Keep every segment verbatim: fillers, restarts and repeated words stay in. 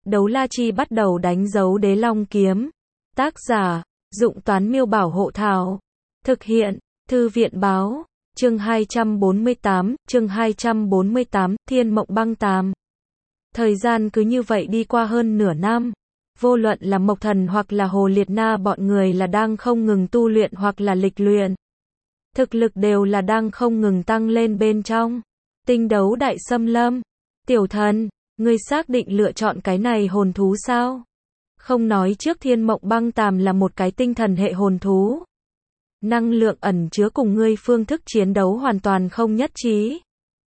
Đấu la chi bắt đầu đánh dấu đế long kiếm. Tác giả, Dụng Toán Miêu Bảo Hộ Thảo. Thực hiện, Thư viện Báo. Chương hai trăm bốn mươi tám, chương hai trăm bốn mươi tám, Thiên Mộng Băng Tàm. Thời gian cứ như vậy đi qua hơn nửa năm. Vô luận là Mộc Thần hoặc là Hồ Liệt Na bọn người là đang không ngừng tu luyện hoặc là lịch luyện. Thực lực đều là đang không ngừng tăng lên bên trong. Tinh đấu đại xâm lâm. Tiểu thần, ngươi xác định lựa chọn cái này hồn thú sao? Không nói trước Thiên Mộng Băng Tàm là một cái tinh thần hệ hồn thú. Năng lượng ẩn chứa cùng ngươi phương thức chiến đấu hoàn toàn không nhất trí.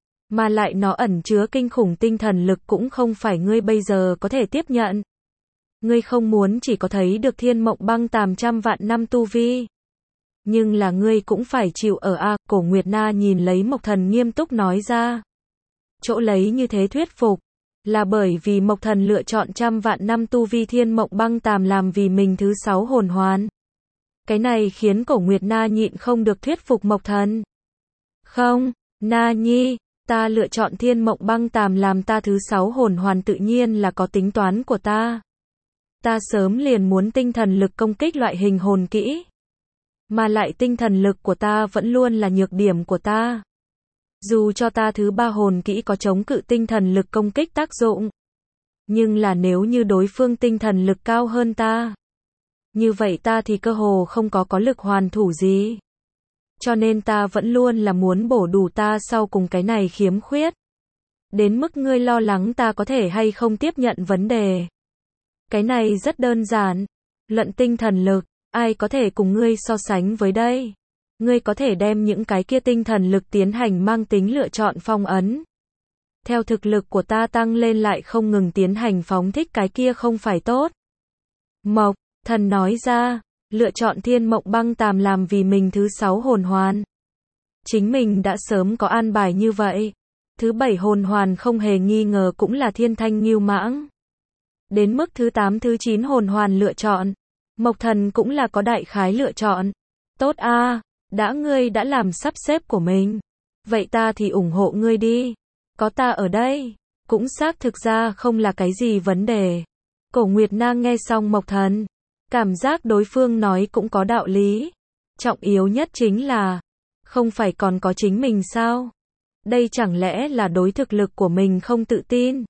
Mà lại nó ẩn chứa kinh khủng tinh thần lực cũng không phải ngươi bây giờ có thể tiếp nhận. Ngươi không muốn chỉ có thấy được Thiên Mộng Băng Tàm trăm vạn năm tu vi. Nhưng là ngươi cũng phải chịu ở a, Cổ Nguyệt Na nhìn lấy Mộc Thần nghiêm túc nói ra. Chỗ lấy như thế thuyết phục, là bởi vì Mộc Thần lựa chọn trăm vạn năm tu vi Thiên Mộng Băng Tàm làm vì mình thứ sáu hồn hoàn. Cái này khiến Cổ Nguyệt Na nhịn không được thuyết phục Mộc Thần. Không, Na Nhi, ta lựa chọn Thiên Mộng Băng Tàm làm ta thứ sáu hồn hoàn tự nhiên là có tính toán của ta. Ta sớm liền muốn tinh thần lực công kích loại hình hồn kỹ. Mà lại tinh thần lực của ta vẫn luôn là nhược điểm của ta. Dù cho ta thứ ba hồn kỹ có chống cự tinh thần lực công kích tác dụng. Nhưng là nếu như đối phương tinh thần lực cao hơn ta. Như vậy ta thì cơ hồ không có có lực hoàn thủ gì. Cho nên ta vẫn luôn là muốn bổ đủ ta sau cùng cái này khiếm khuyết. Đến mức ngươi lo lắng ta có thể hay không tiếp nhận vấn đề. Cái này rất đơn giản. Luận tinh thần lực, ai có thể cùng ngươi so sánh với đây? Ngươi có thể đem những cái kia tinh thần lực tiến hành mang tính lựa chọn phong ấn. Theo thực lực của ta tăng lên lại không ngừng tiến hành phóng thích cái kia không phải tốt. Mộc Thần nói ra, lựa chọn Thiên Mộng Băng Tàm làm vì mình thứ sáu hồn hoàn. Chính mình đã sớm có an bài như vậy. Thứ bảy hồn hoàn không hề nghi ngờ cũng là Thiên Thanh Ngưu Mãng. Đến mức thứ tám thứ chín hồn hoàn lựa chọn. Mộc Thần cũng là có đại khái lựa chọn. Tốt a, đã ngươi đã làm sắp xếp của mình. Vậy ta thì ủng hộ ngươi đi. Có ta ở đây. Cũng xác thực ra không là cái gì vấn đề. Cổ Nguyệt Na nghe xong Mộc Thần. Cảm giác đối phương nói cũng có đạo lý. Trọng yếu nhất chính là. Không phải còn có chính mình sao? Đây chẳng lẽ là đối thực lực của mình không tự tin?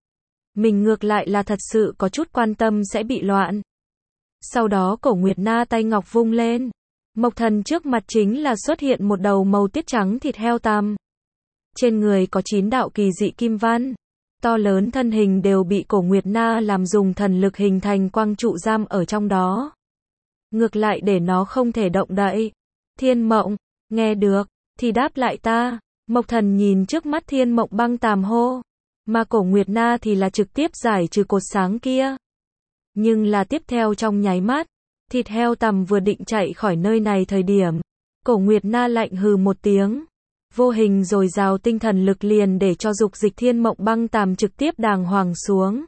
Mình ngược lại là thật sự có chút quan tâm sẽ bị loạn. Sau đó Cổ Nguyệt Na tay ngọc vung lên. Mộc Thần trước mặt chính là xuất hiện một đầu màu tiết trắng thịt heo tằm. Trên người có chín đạo kỳ dị kim văn. To lớn thân hình đều bị Cổ Nguyệt Na làm dùng thần lực hình thành quang trụ giam ở trong đó. Ngược lại để nó không thể động đậy. Thiên Mộng, nghe được, thì đáp lại ta. Mộc Thần nhìn trước mắt Thiên Mộng Băng Tàm hô. Mà Cổ Nguyệt Na thì là trực tiếp giải trừ cột sáng kia. Nhưng là tiếp theo trong nháy mắt, thịt heo tằm vừa định chạy khỏi nơi này thời điểm. Cổ Nguyệt Na lạnh hừ một tiếng. Vô hình dồi dào tinh thần lực liền để cho dục dịch Thiên Mộng Băng Tàm trực tiếp đàng hoàng xuống.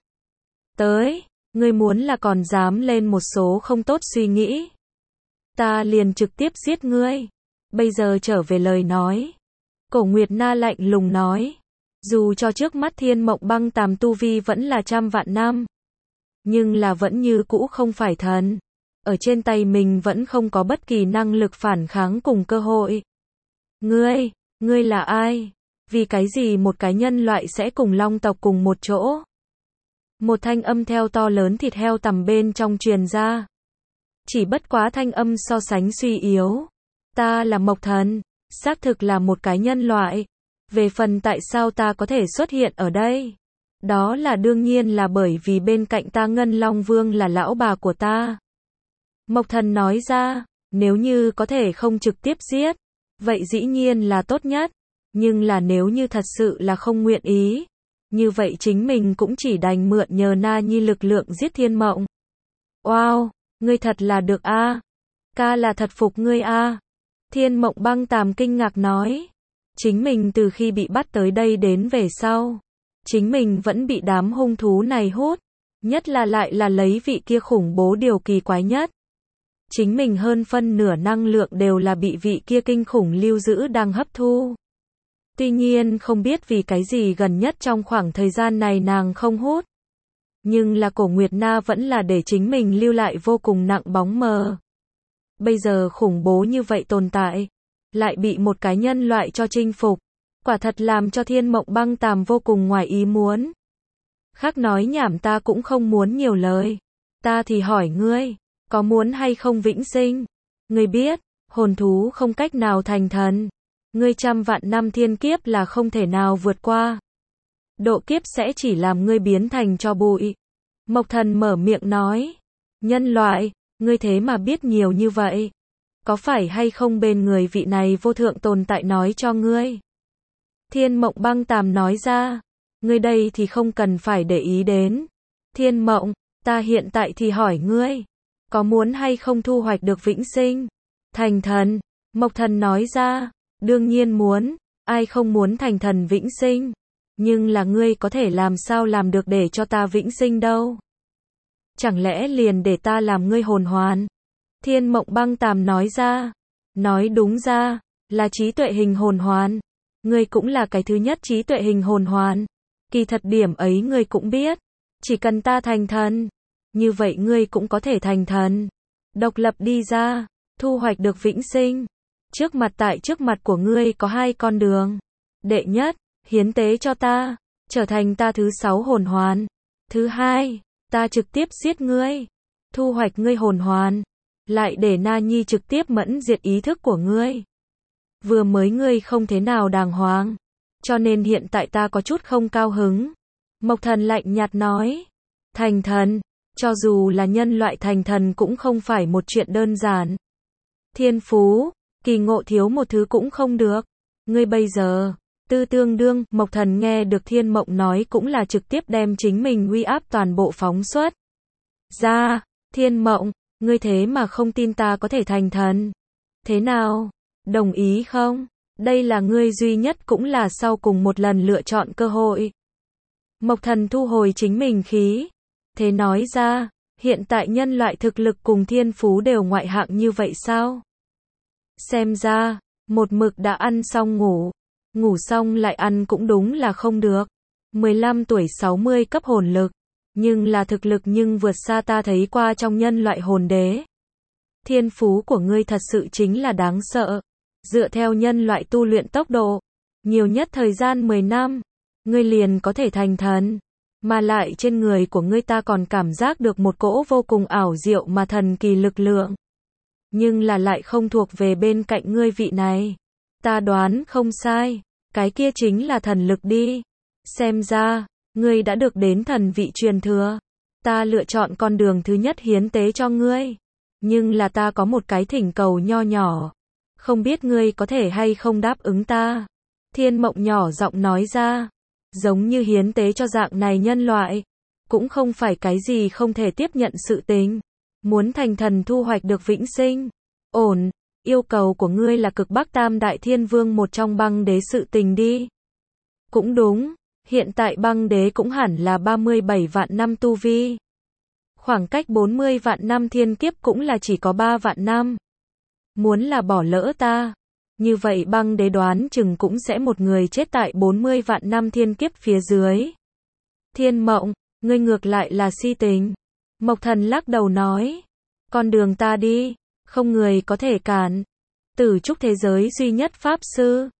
Tới, ngươi muốn là còn dám lên một số không tốt suy nghĩ. Ta liền trực tiếp giết ngươi. Bây giờ trở về lời nói. Cổ Nguyệt Na lạnh lùng nói. Dù cho trước mắt Thiên Mộng Băng Tàm tu vi vẫn là trăm vạn năm. Nhưng là vẫn như cũ không phải thần. Ở trên tay mình vẫn không có bất kỳ năng lực phản kháng cùng cơ hội. Ngươi, ngươi là ai? Vì cái gì một cái nhân loại sẽ cùng long tộc cùng một chỗ? Một thanh âm theo to lớn thịt heo tằm bên trong truyền ra. Chỉ bất quá thanh âm so sánh suy yếu. Ta là Mộc Thần, xác thực là một cái nhân loại. Về phần tại sao ta có thể xuất hiện ở đây? Đó là đương nhiên là bởi vì bên cạnh ta Ngân Long Vương là lão bà của ta. Mộc Thần nói ra, nếu như có thể không trực tiếp giết, vậy dĩ nhiên là tốt nhất. Nhưng là nếu như thật sự là không nguyện ý, như vậy chính mình cũng chỉ đành mượn nhờ Na Nhi lực lượng giết Thiên Mộng. Wow, ngươi thật là được a, ca là thật phục ngươi a. Thiên Mộng Băng Tàm kinh ngạc nói. Chính mình từ khi bị bắt tới đây đến về sau. Chính mình vẫn bị đám hung thú này hút. Nhất là lại là lấy vị kia khủng bố điều kỳ quái nhất. Chính mình hơn phân nửa năng lượng đều là bị vị kia kinh khủng lưu giữ đang hấp thu. Tuy nhiên không biết vì cái gì gần nhất trong khoảng thời gian này nàng không hút. Nhưng là Cổ Nguyệt Na vẫn là để chính mình lưu lại vô cùng nặng bóng mờ. Bây giờ khủng bố như vậy tồn tại, lại bị một cái nhân loại cho chinh phục, quả thật làm cho Thiên Mộng Băng Tàm vô cùng ngoài ý muốn. Khác nói nhảm ta cũng không muốn nhiều lời. Ta thì hỏi ngươi, có muốn hay không vĩnh sinh? Ngươi biết, hồn thú không cách nào thành thần. Ngươi trăm vạn năm thiên kiếp là không thể nào vượt qua. Độ kiếp sẽ chỉ làm ngươi biến thành tro bụi. Mộc Thần mở miệng nói, nhân loại, ngươi thế mà biết nhiều như vậy. Có phải hay không bên người vị này vô thượng tồn tại nói cho ngươi? Thiên Mộng Băng Tàm nói ra, ngươi đây thì không cần phải để ý đến. Thiên Mộng, ta hiện tại thì hỏi ngươi, có muốn hay không thu hoạch được vĩnh sinh? Thành thần, Mộc Thần nói ra, đương nhiên muốn, ai không muốn thành thần vĩnh sinh? Nhưng là ngươi có thể làm sao làm được để cho ta vĩnh sinh đâu? Chẳng lẽ liền để ta làm ngươi hồn hoàn? Thiên Mộng Băng Tàm nói ra, nói đúng ra, là trí tuệ hình hồn hoàn. Ngươi cũng là cái thứ nhất trí tuệ hình hồn hoàn. Kỳ thật điểm ấy ngươi cũng biết, chỉ cần ta thành thần, như vậy ngươi cũng có thể thành thần. Độc lập đi ra, thu hoạch được vĩnh sinh. Trước mặt tại trước mặt của ngươi có hai con đường. Đệ nhất, hiến tế cho ta, trở thành ta thứ sáu hồn hoàn. Thứ hai, ta trực tiếp giết ngươi, thu hoạch ngươi hồn hoàn, lại để Na Nhi trực tiếp mẫn diệt ý thức của ngươi. Vừa mới ngươi không thế nào đàng hoàng, cho nên hiện tại ta có chút không cao hứng. Mộc Thần lạnh nhạt nói, thành thần, cho dù là nhân loại thành thần cũng không phải một chuyện đơn giản. Thiên phú, kỳ ngộ thiếu một thứ cũng không được. Ngươi bây giờ, tư tương đương, Mộc Thần nghe được Thiên Mộng nói cũng là trực tiếp đem chính mình uy áp toàn bộ phóng xuất ra. Thiên Mộng, ngươi thế mà không tin ta có thể thành thần. Thế nào? Đồng ý không? Đây là ngươi duy nhất cũng là sau cùng một lần lựa chọn cơ hội. Mộc Thần thu hồi chính mình khí. Thế nói ra, hiện tại nhân loại thực lực cùng thiên phú đều ngoại hạng như vậy sao? Xem ra, một mực đã ăn xong ngủ. Ngủ xong lại ăn cũng đúng là không được. mười lăm tuổi sáu mươi cấp hồn lực. Nhưng là thực lực nhưng vượt xa ta thấy qua trong nhân loại hồn đế. Thiên phú của ngươi thật sự chính là đáng sợ. Dựa theo nhân loại tu luyện tốc độ, nhiều nhất thời gian mười năm, ngươi liền có thể thành thần. Mà lại trên người của ngươi ta còn cảm giác được một cỗ vô cùng ảo diệu mà thần kỳ lực lượng. Nhưng là lại không thuộc về bên cạnh ngươi vị này. Ta đoán không sai, cái kia chính là thần lực đi. Xem ra, ngươi đã được đến thần vị truyền thừa. Ta lựa chọn con đường thứ nhất hiến tế cho ngươi. Nhưng là ta có một cái thỉnh cầu nho nhỏ. Không biết ngươi có thể hay không đáp ứng ta? Thiên Mộng nhỏ giọng nói ra. Giống như hiến tế cho dạng này nhân loại, cũng không phải cái gì không thể tiếp nhận sự tình. Muốn thành thần thu hoạch được vĩnh sinh. Ổn, yêu cầu của ngươi là cực Bắc Tam Đại Thiên Vương một trong băng đế sự tình đi. Cũng đúng, hiện tại băng đế cũng hẳn là ba mươi bảy vạn năm tu vi. Khoảng cách bốn mươi vạn năm thiên kiếp cũng là chỉ có ba vạn năm. Muốn là bỏ lỡ ta, như vậy băng đế đoán chừng cũng sẽ một người chết tại bốn mươi vạn năm thiên kiếp phía dưới. Thiên Mộng, ngươi ngược lại là si tình. Mộc Thần lắc đầu nói, con đường ta đi, không người có thể cản. Tử trúc thế giới duy nhất pháp sư,